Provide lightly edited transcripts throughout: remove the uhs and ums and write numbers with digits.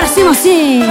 cima assim.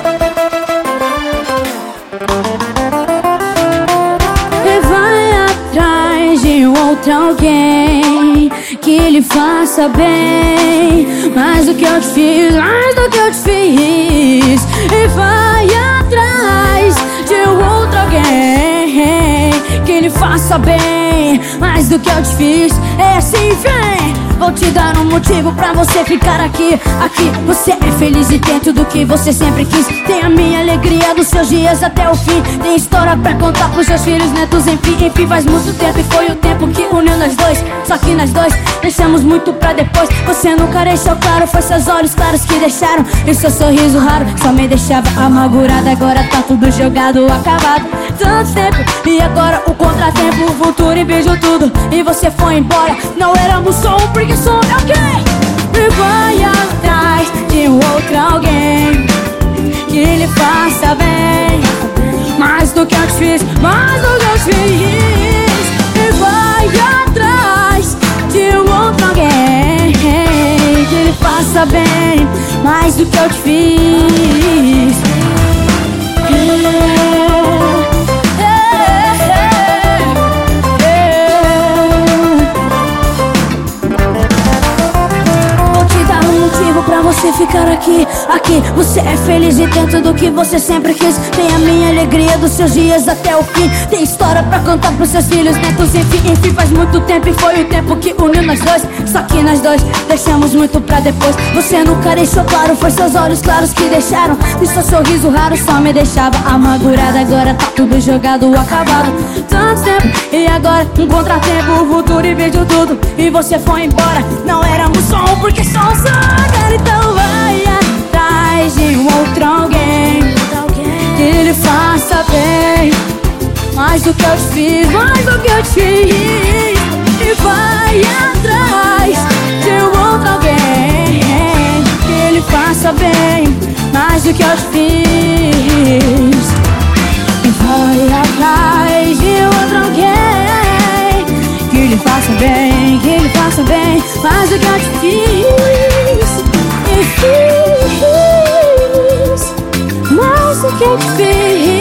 E vai atrás de outro alguém que lhe faça bem, mais do que eu te fiz, mais do que eu te fiz. E vai atrás de outro alguém que lhe faça bem, mais do que eu te fiz. É assim, vem. Vou te dar um motivo pra você ficar aqui. Aqui você é feliz e tem tudo que você sempre quis. Tem a minha alegria dos seus dias até o fim. Tem história pra contar pros seus filhos, netos, enfim. Enfim, faz muito tempo e foi o tempo que uniu nós dois. Só que nós dois deixamos muito pra depois. Você nunca deixou claro, foi seus olhos claros que deixaram. E seu sorriso raro só me deixava amargurada. Agora tá tudo jogado, acabado. Tanto tempo, e agora o contratempo, o futuro e beijo tudo. E você foi embora, não éramos só um, porque sou alguém. E vai atrás de um outro alguém que lhe faça bem, mais do que eu te fiz, mais do que eu te fiz. E vai atrás de um outro alguém que lhe faça bem, mais do que eu te fiz. Pra você ficar aqui, aqui você é feliz e tem tudo que você sempre quis. Tem a minha alegria dos seus dias até o fim. Tem história pra contar pros seus filhos, netos, enfim. Enfim, faz muito tempo e foi o tempo que uniu nós dois. Só que nós dois deixamos muito pra depois. Você nunca deixou claro, foi seus olhos claros que deixaram. E seu sorriso raro só me deixava amargurada. Agora tá tudo jogado, acabado. Tanto tempo, e agora um contratempo, o futuro e vejo tudo. E você foi embora, não éramos só um, porque somos agora. Então vai atrás de um outro alguém que lhe faça bem, mais do que eu te fiz, mais do que eu te fiz. E vai atrás de um outro alguém que lhe faça bem, mais do que eu te fiz. E vai atrás de outro alguém que lhe faça bem, que lhe faça bem, mais do que eu te fiz. Mais do que eu te fiz.